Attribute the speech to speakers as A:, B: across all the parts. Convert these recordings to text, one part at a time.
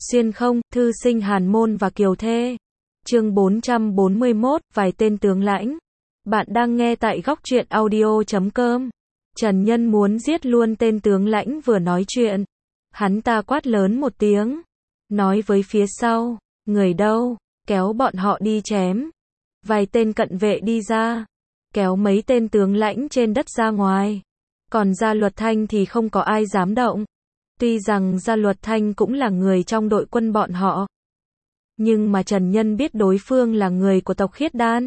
A: Xuyên không, thư sinh Hàn Môn và Kiều Thê. Chương 441, vài tên tướng lãnh. Bạn đang nghe tại góc truyện audio.com. Trần Nhân muốn giết luôn tên tướng lãnh vừa nói chuyện. Hắn ta quát lớn một tiếng. Nói với phía sau, người đâu, kéo bọn họ đi chém. Vài tên cận vệ đi ra, kéo mấy tên tướng lãnh trên đất ra ngoài. Còn Gia Luật Thanh thì không có ai dám động. Tuy rằng Gia Luật Thanh cũng là người trong đội quân bọn họ, nhưng mà Trần Nhân biết đối phương là người của tộc Khiết Đan.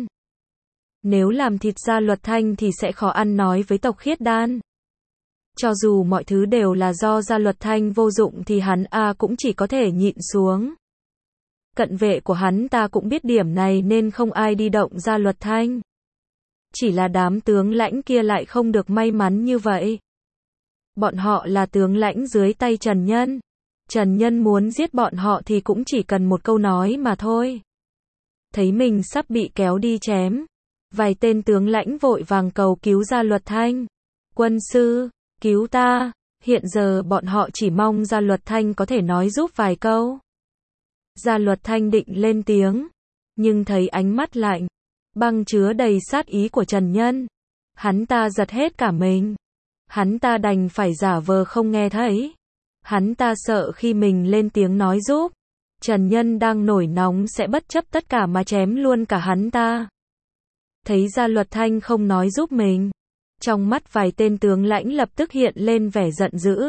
A: Nếu làm thịt Gia Luật Thanh thì sẽ khó ăn nói với tộc Khiết Đan. Cho dù mọi thứ đều là do Gia Luật Thanh vô dụng thì hắn cũng chỉ có thể nhịn xuống. Cận vệ của hắn ta cũng biết điểm này nên không ai đi động Gia Luật Thanh. Chỉ là đám tướng lãnh kia lại không được may mắn như vậy. Bọn họ là tướng lãnh dưới tay Trần Nhân. Trần Nhân muốn giết bọn họ thì cũng chỉ cần một câu nói mà thôi. Thấy mình sắp bị kéo đi chém, vài tên tướng lãnh vội vàng cầu cứu Gia Luật Thanh. Quân sư, cứu ta. Hiện giờ bọn họ chỉ mong Gia Luật Thanh có thể nói giúp vài câu. Gia Luật Thanh định lên tiếng, nhưng thấy ánh mắt lạnh, băng chứa đầy sát ý của Trần Nhân. Hắn ta giật hết cả mình. Hắn ta đành phải giả vờ không nghe thấy. Hắn ta sợ khi mình lên tiếng nói giúp, Trần Nhân đang nổi nóng sẽ bất chấp tất cả mà chém luôn cả hắn ta. Thấy Gia Luật Thanh không nói giúp mình, trong mắt vài tên tướng lãnh lập tức hiện lên vẻ giận dữ,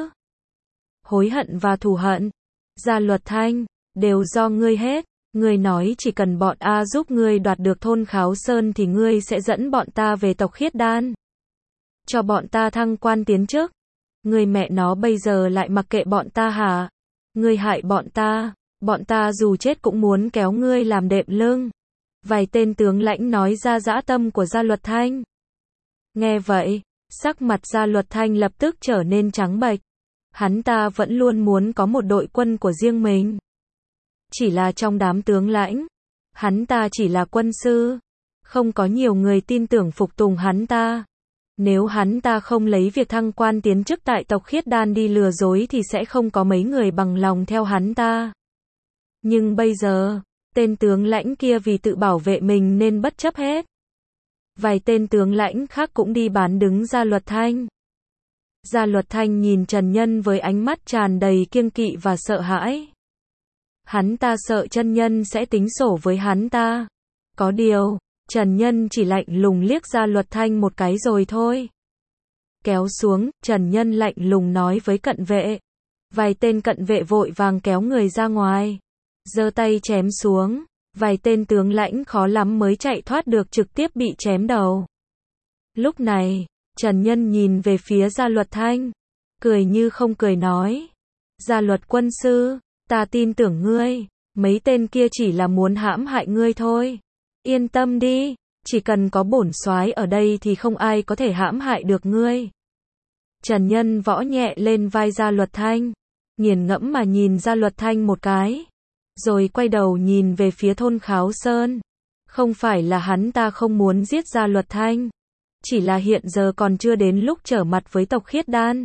A: hối hận và thù hận. Gia Luật Thanh, đều do ngươi hết. Ngươi nói chỉ cần bọn giúp ngươi đoạt được thôn Kháo Sơn thì ngươi sẽ dẫn bọn ta về tộc Khiết Đan, cho bọn ta thăng quan tiến chức. Ngươi mẹ nó bây giờ lại mặc kệ bọn ta hả? Ngươi hại bọn ta dù chết cũng muốn kéo ngươi làm đệm lưng. Vài tên tướng lãnh nói ra dã tâm của Gia Luật Thanh. Nghe vậy, sắc mặt Gia Luật Thanh lập tức trở nên trắng bệch. Hắn ta vẫn luôn muốn có một đội quân của riêng mình. Chỉ là trong đám tướng lãnh, hắn ta chỉ là quân sư, không có nhiều người tin tưởng phục tùng hắn ta. Nếu hắn ta không lấy việc thăng quan tiến chức tại tộc Khiết Đan đi lừa dối thì sẽ không có mấy người bằng lòng theo hắn ta. Nhưng bây giờ, tên tướng lãnh kia vì tự bảo vệ mình nên bất chấp hết. Vài tên tướng lãnh khác cũng đi bán đứng Gia Luật Thanh. Gia Luật Thanh nhìn Trần Nhân với ánh mắt tràn đầy kiêng kỵ và sợ hãi. Hắn ta sợ Trần Nhân sẽ tính sổ với hắn ta. Có điều, Trần Nhân chỉ lạnh lùng liếc Gia Luật Thanh một cái rồi thôi. Kéo xuống, Trần Nhân lạnh lùng nói với cận vệ. Vài tên cận vệ vội vàng kéo người ra ngoài, giơ tay chém xuống. Vài tên tướng lãnh khó lắm mới chạy thoát được, trực tiếp bị chém đầu. Lúc này, Trần Nhân nhìn về phía Gia Luật Thanh, cười như không cười nói. Gia Luật quân sư, ta tin tưởng ngươi, mấy tên kia chỉ là muốn hãm hại ngươi thôi. Yên tâm đi, chỉ cần có bổn soái ở đây thì không ai có thể hãm hại được ngươi. Trần Nhân võ nhẹ lên vai Gia Luật Thanh, nghiền ngẫm mà nhìn Gia Luật Thanh một cái, rồi quay đầu nhìn về phía thôn Kháo Sơn. Không phải là hắn ta không muốn giết Gia Luật Thanh, chỉ là hiện giờ còn chưa đến lúc trở mặt với tộc Khiết Đan.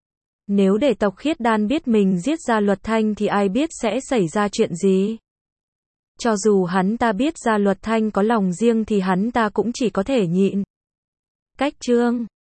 A: Nếu để tộc Khiết Đan biết mình giết Gia Luật Thanh thì ai biết sẽ xảy ra chuyện gì. Cho dù hắn ta biết Gia Luật Thanh có lòng riêng thì hắn ta cũng chỉ có thể nhịn. Cách chương